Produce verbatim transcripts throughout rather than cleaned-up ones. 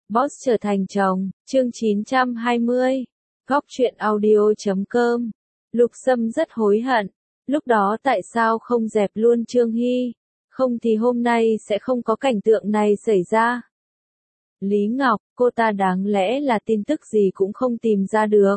Boss trở thành chồng, chương chín trăm hai mươi. Góc truyện audio chấm com. Lục Sâm rất hối hận. Lúc đó tại sao không dẹp luôn Trương Hy? Không thì hôm nay sẽ không có cảnh tượng này xảy ra. Lý Ngọc, cô ta đáng lẽ là tin tức gì cũng không tìm ra được.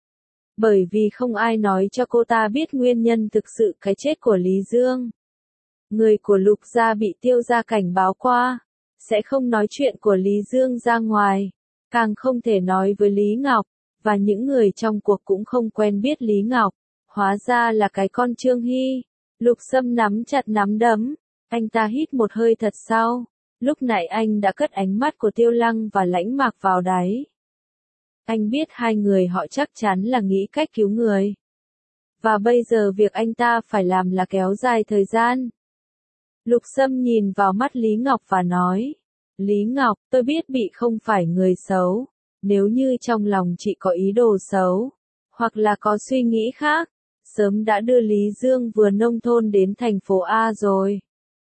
Bởi vì không ai nói cho cô ta biết nguyên nhân thực sự cái chết của Lý Dương. Người của Lục gia bị Tiêu gia cảnh báo qua, sẽ không nói chuyện của Lý Dương ra ngoài, càng không thể nói với Lý Ngọc, và những người trong cuộc cũng không quen biết Lý Ngọc, hóa ra là cái con Trương Hy. Lục Sâm nắm chặt nắm đấm, anh ta hít một hơi thật sâu, lúc nãy anh đã cất ánh mắt của Tiêu Lăng và Lãnh Mạc vào đáy. Anh biết hai người họ chắc chắn là nghĩ cách cứu người. Và bây giờ việc anh ta phải làm là kéo dài thời gian. Lục Sâm nhìn vào mắt Lý Ngọc và nói, Lý Ngọc, tôi biết bị không phải người xấu, nếu như trong lòng chị có ý đồ xấu, hoặc là có suy nghĩ khác, sớm đã đưa Lý Dương vừa nông thôn đến thành phố A rồi.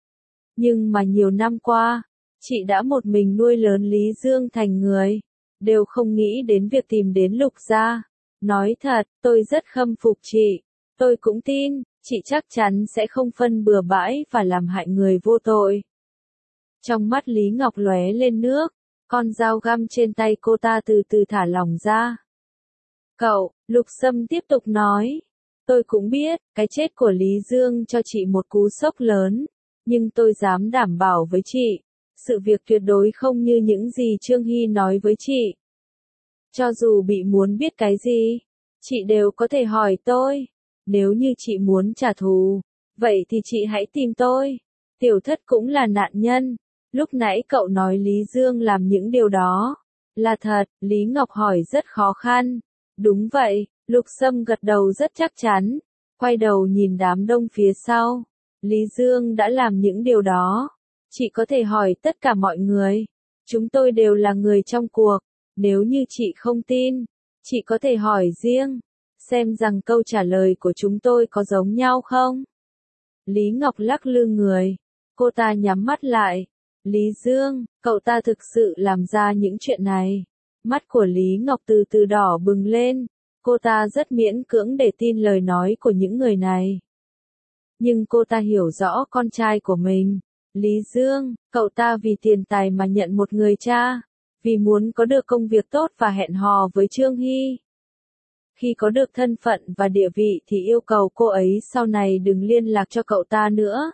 Nhưng mà nhiều năm qua, chị đã một mình nuôi lớn Lý Dương thành người, đều không nghĩ đến việc tìm đến Lục gia. Nói thật, tôi rất khâm phục chị, tôi cũng tin, chị chắc chắn sẽ không phân bừa bãi và làm hại người vô tội. Trong mắt Lý Ngọc lóe lên nước, con dao găm trên tay cô ta từ từ thả lỏng ra. Cậu, Lục Sâm tiếp tục nói, tôi cũng biết, cái chết của Lý Dương cho chị một cú sốc lớn, nhưng tôi dám đảm bảo với chị, sự việc tuyệt đối không như những gì Trương Hy nói với chị. Cho dù bị muốn biết cái gì, chị đều có thể hỏi tôi. Nếu như chị muốn trả thù, vậy thì chị hãy tìm tôi. Tiểu Thất cũng là nạn nhân. Lúc nãy cậu nói Lý Dương làm những điều đó. Là thật, Lý Ngọc hỏi rất khó khăn. Đúng vậy, Lục Sâm gật đầu rất chắc chắn. Quay đầu nhìn đám đông phía sau. Lý Dương đã làm những điều đó. Chị có thể hỏi tất cả mọi người. Chúng tôi đều là người trong cuộc. Nếu như chị không tin, chị có thể hỏi riêng. Xem rằng câu trả lời của chúng tôi có giống nhau không? Lý Ngọc lắc lư người. Cô ta nhắm mắt lại. Lý Dương, cậu ta thực sự làm ra những chuyện này. Mắt của Lý Ngọc từ từ đỏ bừng lên. Cô ta rất miễn cưỡng để tin lời nói của những người này. Nhưng cô ta hiểu rõ con trai của mình. Lý Dương, cậu ta vì tiền tài mà nhận một người cha. Vì muốn có được công việc tốt và hẹn hò với Trương Hy. Khi có được thân phận và địa vị thì yêu cầu cô ấy sau này đừng liên lạc cho cậu ta nữa.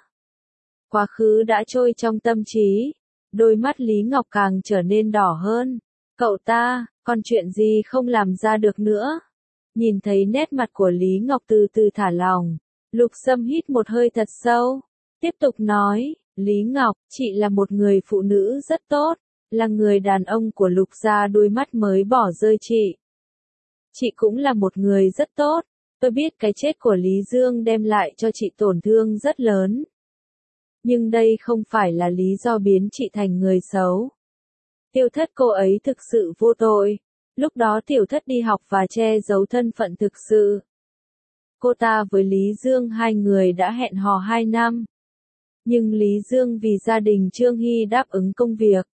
Quá khứ đã trôi trong tâm trí. Đôi mắt Lý Ngọc càng trở nên đỏ hơn. Cậu ta, còn chuyện gì không làm ra được nữa? Nhìn thấy nét mặt của Lý Ngọc từ từ thả lỏng. Lục Sâm hít một hơi thật sâu. Tiếp tục nói, Lý Ngọc, chị là một người phụ nữ rất tốt. Là người đàn ông của Lục gia đôi mắt mới bỏ rơi chị. Chị cũng là một người rất tốt. Tôi biết cái chết của Lý Dương đem lại cho chị tổn thương rất lớn. Nhưng đây không phải là lý do biến chị thành người xấu. Tiêu Thất cô ấy thực sự vô tội. Lúc đó Tiểu Thất đi học và che giấu thân phận thực sự. Cô ta với Lý Dương hai người đã hẹn hò hai năm. Nhưng Lý Dương vì gia đình Trương Hy đáp ứng công việc.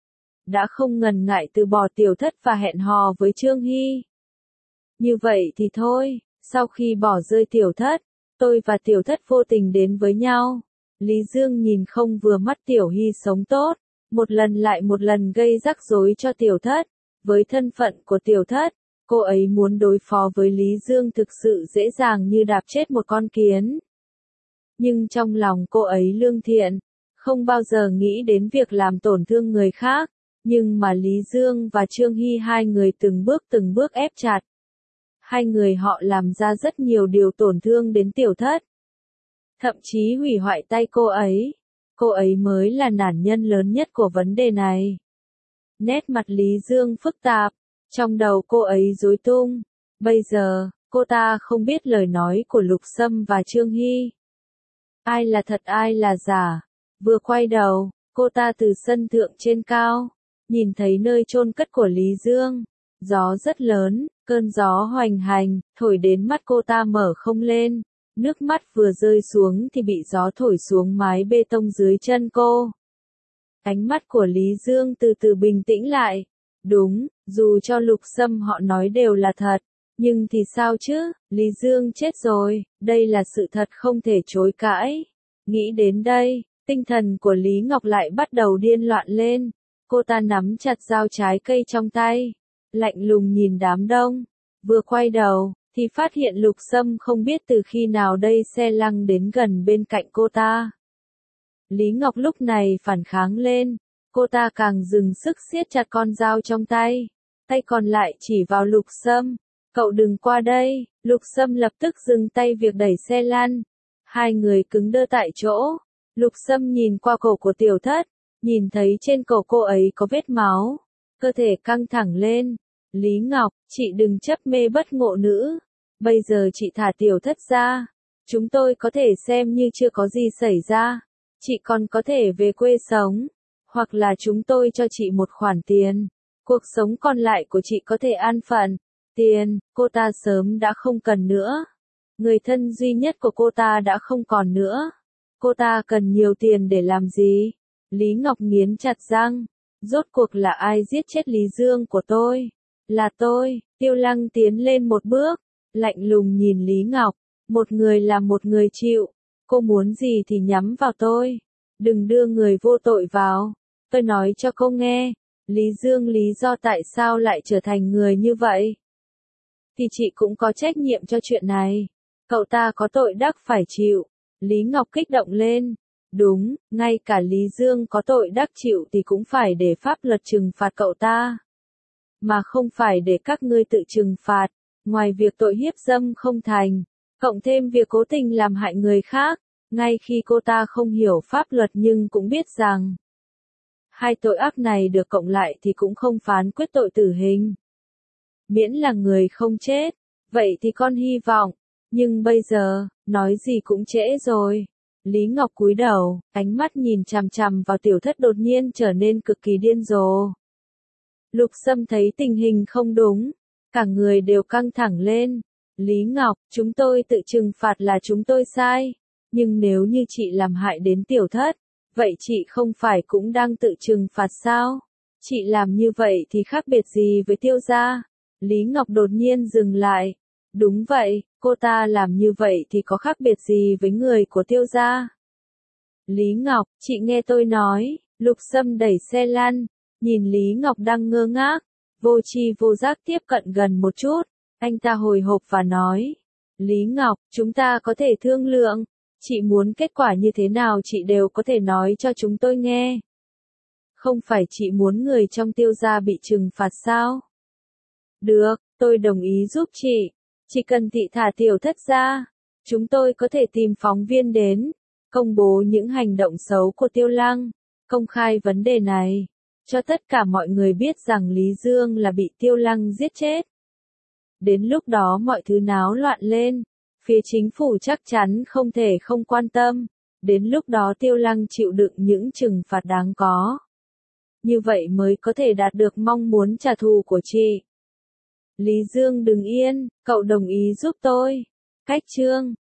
Đã không ngần ngại từ bỏ Tiểu Thất và hẹn hò với Trương Hy. Như vậy thì thôi, sau khi bỏ rơi Tiểu Thất, tôi và Tiểu Thất vô tình đến với nhau. Lý Dương nhìn không vừa mắt Tiểu Hy sống tốt, một lần lại một lần gây rắc rối cho Tiểu Thất. Với thân phận của Tiểu Thất, cô ấy muốn đối phó với Lý Dương thực sự dễ dàng như đạp chết một con kiến. Nhưng trong lòng cô ấy lương thiện, không bao giờ nghĩ đến việc làm tổn thương người khác. Nhưng mà Lý Dương và Trương Hy hai người từng bước từng bước ép chặt. Hai người họ làm ra rất nhiều điều tổn thương đến Tiểu Thất. Thậm chí hủy hoại tay cô ấy. Cô ấy mới là nạn nhân lớn nhất của vấn đề này. Nét mặt Lý Dương phức tạp. Trong đầu cô ấy rối tung. Bây giờ, cô ta không biết lời nói của Lục Sâm và Trương Hy. Ai là thật ai là giả. Vừa quay đầu, cô ta từ sân thượng trên cao. Nhìn thấy nơi chôn cất của Lý Dương. Gió rất lớn, cơn gió hoành hành, thổi đến mắt cô ta mở không lên. Nước mắt vừa rơi xuống thì bị gió thổi xuống mái bê tông dưới chân cô. Ánh mắt của Lý Dương từ từ bình tĩnh lại. Đúng, dù cho Lục Sâm họ nói đều là thật. Nhưng thì sao chứ, Lý Dương chết rồi, đây là sự thật không thể chối cãi. Nghĩ đến đây, tinh thần của Lý Ngọc lại bắt đầu điên loạn lên. Cô ta nắm chặt dao trái cây trong tay, lạnh lùng nhìn đám đông. Vừa quay đầu, thì phát hiện Lục Sâm không biết từ khi nào đây xe lăng đến gần bên cạnh cô ta. Lý Ngọc lúc này phản kháng lên, cô ta càng dừng sức siết chặt con dao trong tay, tay còn lại chỉ vào Lục Sâm. Cậu đừng qua đây, Lục Sâm lập tức dừng tay việc đẩy xe lăn. Hai người cứng đơ tại chỗ. Lục Sâm nhìn qua cổ của Tiểu Thất, nhìn thấy trên cổ cô ấy có vết máu, cơ thể căng thẳng lên. Lý Ngọc, chị đừng chấp mê bất ngộ nữ. Bây giờ chị thả Tiểu Thất ra, chúng tôi có thể xem như chưa có gì xảy ra. Chị còn có thể về quê sống, hoặc là chúng tôi cho chị một khoản tiền. Cuộc sống còn lại của chị có thể an phận. Tiền, cô ta sớm đã không cần nữa. Người thân duy nhất của cô ta đã không còn nữa. Cô ta cần nhiều tiền để làm gì? Lý Ngọc nghiến chặt răng. Rốt cuộc là ai giết chết Lý Dương của tôi? Là tôi. Tiêu Lăng tiến lên một bước, lạnh lùng nhìn Lý Ngọc. Một người là một người chịu. Cô muốn gì thì nhắm vào tôi. Đừng đưa người vô tội vào. Tôi nói cho cô nghe. Lý Dương lý do tại sao lại trở thành người như vậy? Thì chị cũng có trách nhiệm cho chuyện này. Cậu ta có tội đắc phải chịu. Lý Ngọc kích động lên. Đúng, ngay cả Lý Dương có tội đắc chịu thì cũng phải để pháp luật trừng phạt cậu ta. Mà không phải để các ngươi tự trừng phạt. Ngoài việc tội hiếp dâm không thành, cộng thêm việc cố tình làm hại người khác, ngay khi cô ta không hiểu pháp luật nhưng cũng biết rằng hai tội ác này được cộng lại thì cũng không phán quyết tội tử hình. Miễn là người không chết, vậy thì con hy vọng. Nhưng bây giờ, nói gì cũng trễ rồi. Lý Ngọc cúi đầu, ánh mắt nhìn chằm chằm vào Tiểu Thất đột nhiên trở nên cực kỳ điên rồ. Lục Sâm thấy tình hình không đúng, cả người đều căng thẳng lên. Lý Ngọc, chúng tôi tự trừng phạt là chúng tôi sai. Nhưng nếu như chị làm hại đến Tiểu Thất, vậy chị không phải cũng đang tự trừng phạt sao? Chị làm như vậy thì khác biệt gì với Tiêu gia? Lý Ngọc đột nhiên dừng lại. Đúng vậy, cô ta làm như vậy thì có khác biệt gì với người của Tiêu gia? Lý Ngọc, chị nghe tôi nói. Lục Sâm đẩy xe lăn, nhìn Lý Ngọc đang ngơ ngác, vô tri vô giác tiếp cận gần một chút. Anh ta hồi hộp và nói. Lý Ngọc, chúng ta có thể thương lượng. Chị muốn kết quả như thế nào chị đều có thể nói cho chúng tôi nghe. Không phải chị muốn người trong Tiêu gia bị trừng phạt sao? Được, tôi đồng ý giúp chị. Chỉ cần thị thả Tiểu Thất ra, chúng tôi có thể tìm phóng viên đến, công bố những hành động xấu của Tiêu Lăng, công khai vấn đề này, cho tất cả mọi người biết rằng Lý Dương là bị Tiêu Lăng giết chết. Đến lúc đó mọi thứ náo loạn lên, phía chính phủ chắc chắn không thể không quan tâm, đến lúc đó Tiêu Lăng chịu đựng những trừng phạt đáng có. Như vậy mới có thể đạt được mong muốn trả thù của chị. Lý Dương đừng yên, cậu đồng ý giúp tôi. Cách chương